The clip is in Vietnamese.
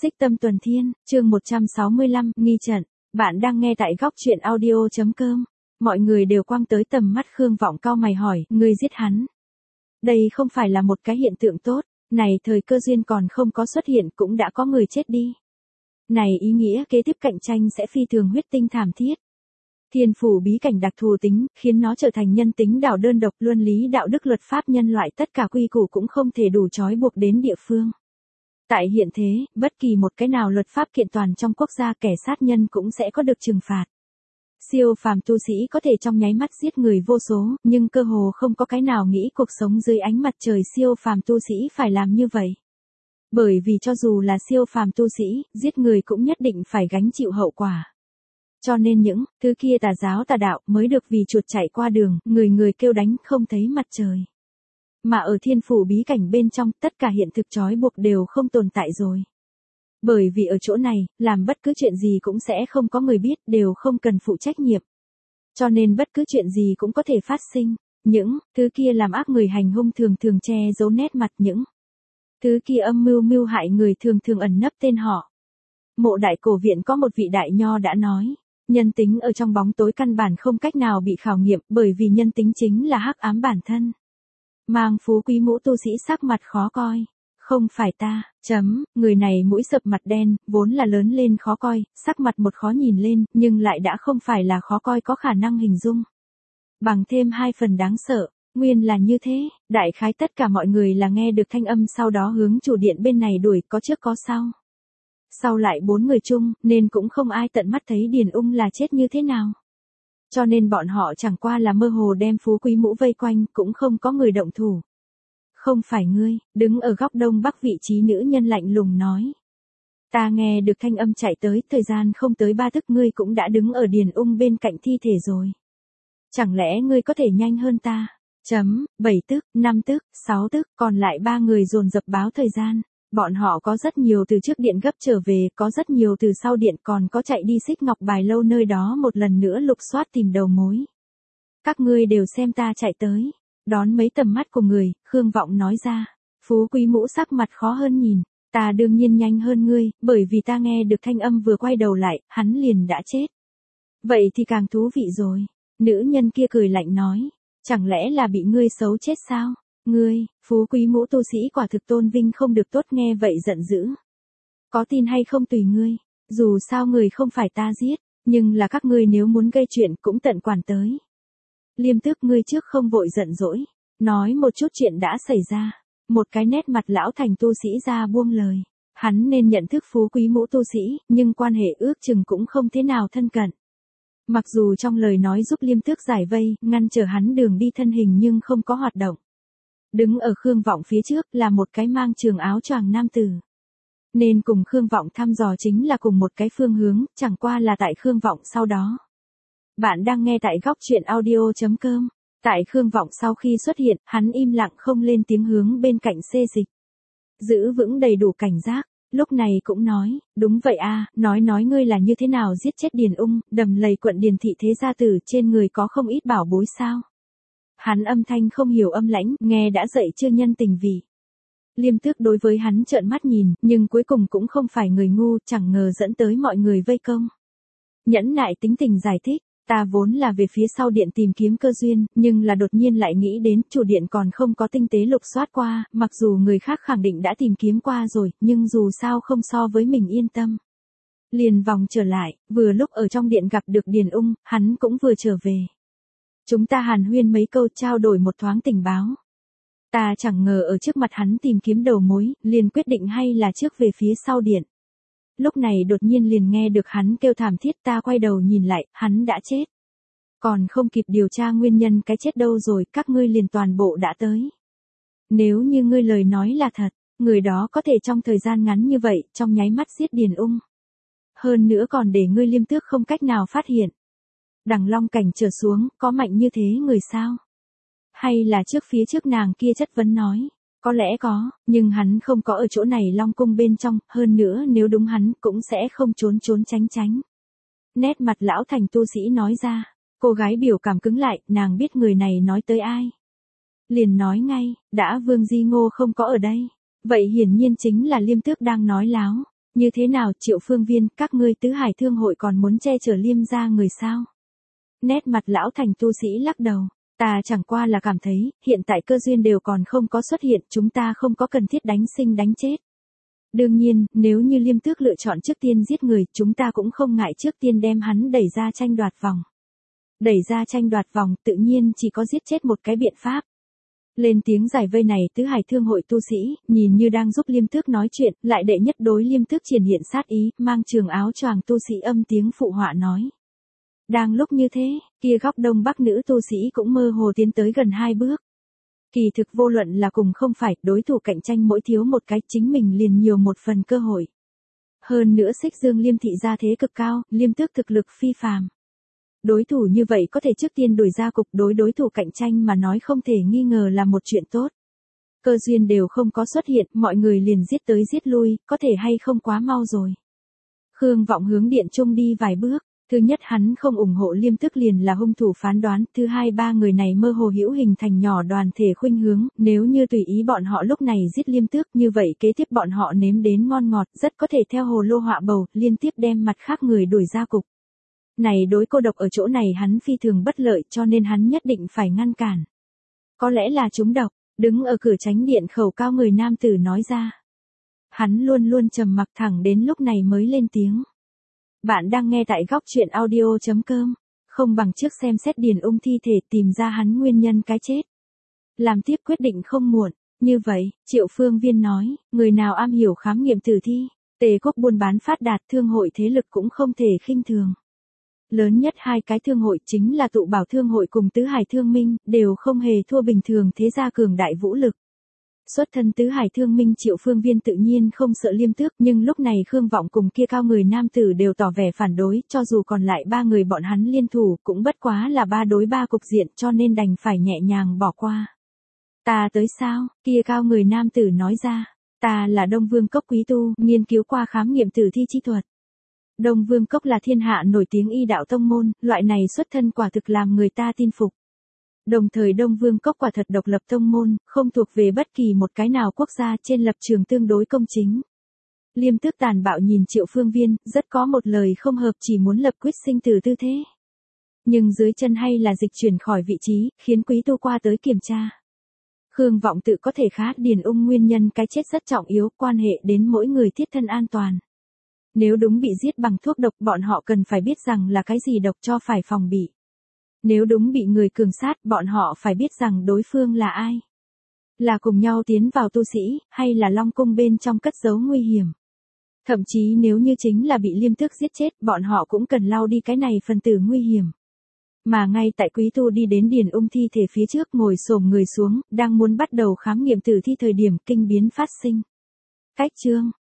Xích Tâm Tuần Thiên, chương 165, nghi trận. Bạn đang nghe tại góc truyện audio.com. Mọi người đều quăng tới tầm mắt Khương Vọng, cau mày hỏi, ngươi giết hắn. Đây không phải là một cái hiện tượng tốt, này thời cơ duyên còn không có xuất hiện cũng đã có người chết đi. Này ý nghĩa kế tiếp cạnh tranh sẽ phi thường huyết tinh thảm thiết. Thiên phủ bí cảnh đặc thù tính, khiến nó trở thành nhân tính đảo đơn độc, luân lý đạo đức luật pháp nhân loại tất cả quy củ cũng không thể đủ trói buộc đến địa phương. Tại hiện thế, bất kỳ một cái nào luật pháp kiện toàn trong quốc gia kẻ sát nhân cũng sẽ có được trừng phạt. Siêu phàm tu sĩ có thể trong nháy mắt giết người vô số, nhưng cơ hồ không có cái nào nghĩ cuộc sống dưới ánh mặt trời siêu phàm tu sĩ phải làm như vậy. Bởi vì cho dù là siêu phàm tu sĩ, giết người cũng nhất định phải gánh chịu hậu quả. Cho nên những thứ kia tà giáo tà đạo mới được vì chuột chạy qua đường, người kêu đánh không thấy mặt trời. Mà ở thiên phủ bí cảnh bên trong, tất cả hiện thực trói buộc đều không tồn tại rồi. Bởi vì ở chỗ này, làm bất cứ chuyện gì cũng sẽ không có người biết, đều không cần phụ trách nhiệm. Cho nên bất cứ chuyện gì cũng có thể phát sinh. Những thứ kia làm ác người hành hung thường thường che giấu nét mặt, những thứ kia âm mưu hại người thường thường ẩn nấp tên họ. Mộ Đại Cổ Viện có một vị đại nho đã nói, nhân tính ở trong bóng tối căn bản không cách nào bị khảo nghiệm, bởi vì nhân tính chính là hắc ám bản thân. Mang phú quý mũ tu sĩ sắc mặt khó coi. Không phải ta, người này mũi sập mặt đen, vốn là lớn lên khó coi, sắc mặt một khó nhìn lên, nhưng lại đã không phải là khó coi có khả năng hình dung. Bằng thêm 2 phần đáng sợ, nguyên là như thế, đại khái tất cả mọi người là nghe được thanh âm sau đó hướng chủ điện bên này đuổi, có trước có sau. Sau lại 4 người chung, nên cũng không ai tận mắt thấy Điền Ung là chết như thế nào. Cho nên bọn họ chẳng qua là mơ hồ đem phú quý mũ vây quanh, cũng không có người động thủ. Không phải ngươi, đứng ở góc đông bắc vị trí nữ nhân lạnh lùng nói. Ta nghe được thanh âm chạy tới, thời gian không tới 3 tức ngươi cũng đã đứng ở Điền Ung bên cạnh thi thể rồi. Chẳng lẽ ngươi có thể nhanh hơn ta? 7 tức, 5 tức, 6 tức, còn lại 3 người dồn dập báo thời gian. Bọn họ có rất nhiều từ trước điện gấp trở về, có rất nhiều từ sau điện, còn có chạy đi Xích Ngọc Bài Lâu nơi đó một lần nữa lục soát tìm đầu mối. Các ngươi đều xem ta chạy tới. Đón mấy tầm mắt của người, Khương Vọng nói ra. Phú quý mũ sắc mặt khó hơn nhìn. Ta đương nhiên nhanh hơn ngươi, bởi vì ta nghe được thanh âm vừa quay đầu lại, hắn liền đã chết. Vậy thì càng thú vị rồi. Nữ nhân kia cười lạnh nói. Chẳng lẽ là bị ngươi xấu chết sao? Ngươi, phú quý mũ tu sĩ quả thực tôn vinh không được tốt, nghe vậy giận dữ. Có tin hay không tùy ngươi, dù sao người không phải ta giết, nhưng là các ngươi nếu muốn gây chuyện cũng tận quản tới. Liêm Tước, ngươi trước không vội giận dỗi, nói một chút chuyện đã xảy ra. Một cái nét mặt lão thành tu sĩ ra buông lời. Hắn nên nhận thức phú quý mũ tu sĩ, nhưng quan hệ ước chừng cũng không thế nào thân cận. Mặc dù trong lời nói giúp Liêm Tước giải vây, ngăn trở hắn đường đi thân hình nhưng không có hoạt động. Đứng ở Khương Vọng phía trước là một cái mang trường áo choàng nam tử. Nên cùng Khương Vọng thăm dò chính là cùng một cái phương hướng, chẳng qua là tại Khương Vọng sau đó. Bạn đang nghe tại góc truyện audio.com. Tại Khương Vọng sau khi xuất hiện, hắn im lặng không lên tiếng hướng bên cạnh xê dịch. Giữ vững đầy đủ cảnh giác, lúc này cũng nói, đúng vậy a, nói ngươi là như thế nào giết chết Điền Ung, đầm lầy quận Điền thị thế gia tử, trên người có không ít bảo bối sao? Hắn âm thanh không hiểu âm lãnh, nghe đã dậy chưa nhân tình vị. Liêm Tước đối với hắn trợn mắt nhìn, nhưng cuối cùng cũng không phải người ngu, chẳng ngờ dẫn tới mọi người vây công. Nhẫn nại tính tình giải thích, ta vốn là về phía sau điện tìm kiếm cơ duyên, nhưng là đột nhiên lại nghĩ đến chủ điện còn không có tinh tế lục soát qua, mặc dù người khác khẳng định đã tìm kiếm qua rồi, nhưng dù sao không so với mình yên tâm. Liền vòng trở lại, vừa lúc ở trong điện gặp được Điền Ung, hắn cũng vừa trở về. Chúng ta hàn huyên mấy câu, trao đổi một thoáng tình báo. Ta chẳng ngờ ở trước mặt hắn tìm kiếm đầu mối, liền quyết định hay là trước về phía sau điện. Lúc này đột nhiên liền nghe được hắn kêu thảm thiết, ta quay đầu nhìn lại, hắn đã chết. Còn không kịp điều tra nguyên nhân cái chết đâu rồi, các ngươi liền toàn bộ đã tới. Nếu như ngươi lời nói là thật, người đó có thể trong thời gian ngắn như vậy, trong nháy mắt giết Điền Ung. Hơn nữa còn để ngươi Liêm Tước không cách nào phát hiện. Đằng Long cảnh trở xuống, có mạnh như thế người sao? Hay là phía trước nàng kia chất vấn nói, có lẽ có, nhưng hắn không có ở chỗ này Long cung bên trong, hơn nữa nếu đúng hắn cũng sẽ không trốn tránh. Nét mặt lão thành tu sĩ nói ra, cô gái biểu cảm cứng lại, nàng biết người này nói tới ai. Liền nói ngay, đã Vương Di Ngô không có ở đây, vậy hiển nhiên chính là Liêm Tước đang nói láo. Như thế nào Triệu Phương Viên, các ngươi Tứ Hải Thương hội còn muốn che chở Liêm gia người sao? Nét mặt lão thành tu sĩ lắc đầu. Ta chẳng qua là cảm thấy, hiện tại cơ duyên đều còn không có xuất hiện, chúng ta không có cần thiết đánh sinh đánh chết. Đương nhiên, nếu như Liêm Tước lựa chọn trước tiên giết người, chúng ta cũng không ngại trước tiên đem hắn đẩy ra tranh đoạt vòng. Đẩy ra tranh đoạt vòng, tự nhiên chỉ có giết chết một cái biện pháp. Lên tiếng giải vây này Tứ Hải Thương hội tu sĩ, nhìn như đang giúp Liêm Tước nói chuyện, lại đệ nhất đối Liêm Tước triển hiện sát ý, mang trường áo choàng tu sĩ âm tiếng phụ họa nói. Đang lúc như thế, kia góc đông bắc nữ tu sĩ cũng mơ hồ tiến tới gần 2 bước. Kỳ thực vô luận là cùng không phải, đối thủ cạnh tranh mỗi thiếu một cái chính mình liền nhiều một phần cơ hội. Hơn nữa Xích Dương Liêm thị gia thế cực cao, Liêm Tước thực lực phi phàm. Đối thủ như vậy có thể trước tiên đuổi ra cục, đối thủ cạnh tranh mà nói không thể nghi ngờ là một chuyện tốt. Cơ duyên đều không có xuất hiện, mọi người liền giết tới giết lui, có thể hay không quá mau rồi. Khương Vọng hướng điện trung đi vài bước. Thứ nhất hắn không ủng hộ Liêm Tước liền là hung thủ phán đoán, thứ hai ba người này mơ hồ hữu hình thành nhỏ đoàn thể khuynh hướng, nếu như tùy ý bọn họ lúc này giết Liêm Tước như vậy kế tiếp bọn họ nếm đến ngon ngọt, rất có thể theo hồ lô họa bầu, liên tiếp đem mặt khác người đuổi ra cục. Này đối cô độc ở chỗ này hắn phi thường bất lợi cho nên hắn nhất định phải ngăn cản. Có lẽ là chúng độc, đứng ở cửa tránh điện khẩu cao người nam tử nói ra. Hắn luôn luôn trầm mặc thẳng đến lúc này mới lên tiếng. Bạn đang nghe tại góc truyện audio.com, không bằng trước xem xét Điền Ung thi thể tìm ra hắn nguyên nhân cái chết. Làm tiếp quyết định không muộn, như vậy, Triệu Phương Viên nói, người nào am hiểu khám nghiệm tử thi, Tề quốc buôn bán phát đạt thương hội thế lực cũng không thể khinh thường. Lớn nhất hai cái thương hội chính là Tụ Bảo Thương hội cùng Tứ Hải Thương Minh, đều không hề thua bình thường thế gia cường đại vũ lực. Xuất thân Tứ Hải Thương Minh Triệu Phương Viên tự nhiên không sợ Liêm Tước, nhưng lúc này Khương Vọng cùng kia cao người nam tử đều tỏ vẻ phản đối, cho dù còn lại 3 người bọn hắn liên thủ, cũng bất quá là 3 đối 3 cục diện cho nên đành phải nhẹ nhàng bỏ qua. Ta tới sao? Kia cao người nam tử nói ra. Ta là Đông Vương Cốc quý tu, nghiên cứu qua khám nghiệm tử thi chi thuật. Đông Vương Cốc là thiên hạ nổi tiếng y đạo tông môn, loại này xuất thân quả thực làm người ta tin phục. Đồng thời Đông Vương Cốc quả thật độc lập tông môn, không thuộc về bất kỳ một cái nào quốc gia trên lập trường tương đối công chính. Liêm Tước tàn bạo nhìn Triệu Phương Viên, rất có một lời không hợp chỉ muốn lập quyết sinh tử tư thế. Nhưng dưới chân hay là dịch chuyển khỏi vị trí, khiến quý tu qua tới kiểm tra. Khương Vọng tự có thể khá Điền Ung nguyên nhân cái chết rất trọng yếu, quan hệ đến mỗi người thiết thân an toàn. Nếu đúng bị giết bằng thuốc độc bọn họ cần phải biết rằng là cái gì độc cho phải phòng bị. Nếu đúng bị người cường sát bọn họ phải biết rằng đối phương là ai. Là cùng nhau tiến vào tu sĩ, hay là Long Cung bên trong cất giấu nguy hiểm. Thậm chí nếu như chính là bị Liêm Tước giết chết bọn họ cũng cần lau đi cái này phần tử nguy hiểm. Mà ngay tại quý tu đi đến Điền Ung thi thể phía trước ngồi xổm người xuống, đang muốn bắt đầu khám nghiệm tử thi thời điểm kinh biến phát sinh. Cách chương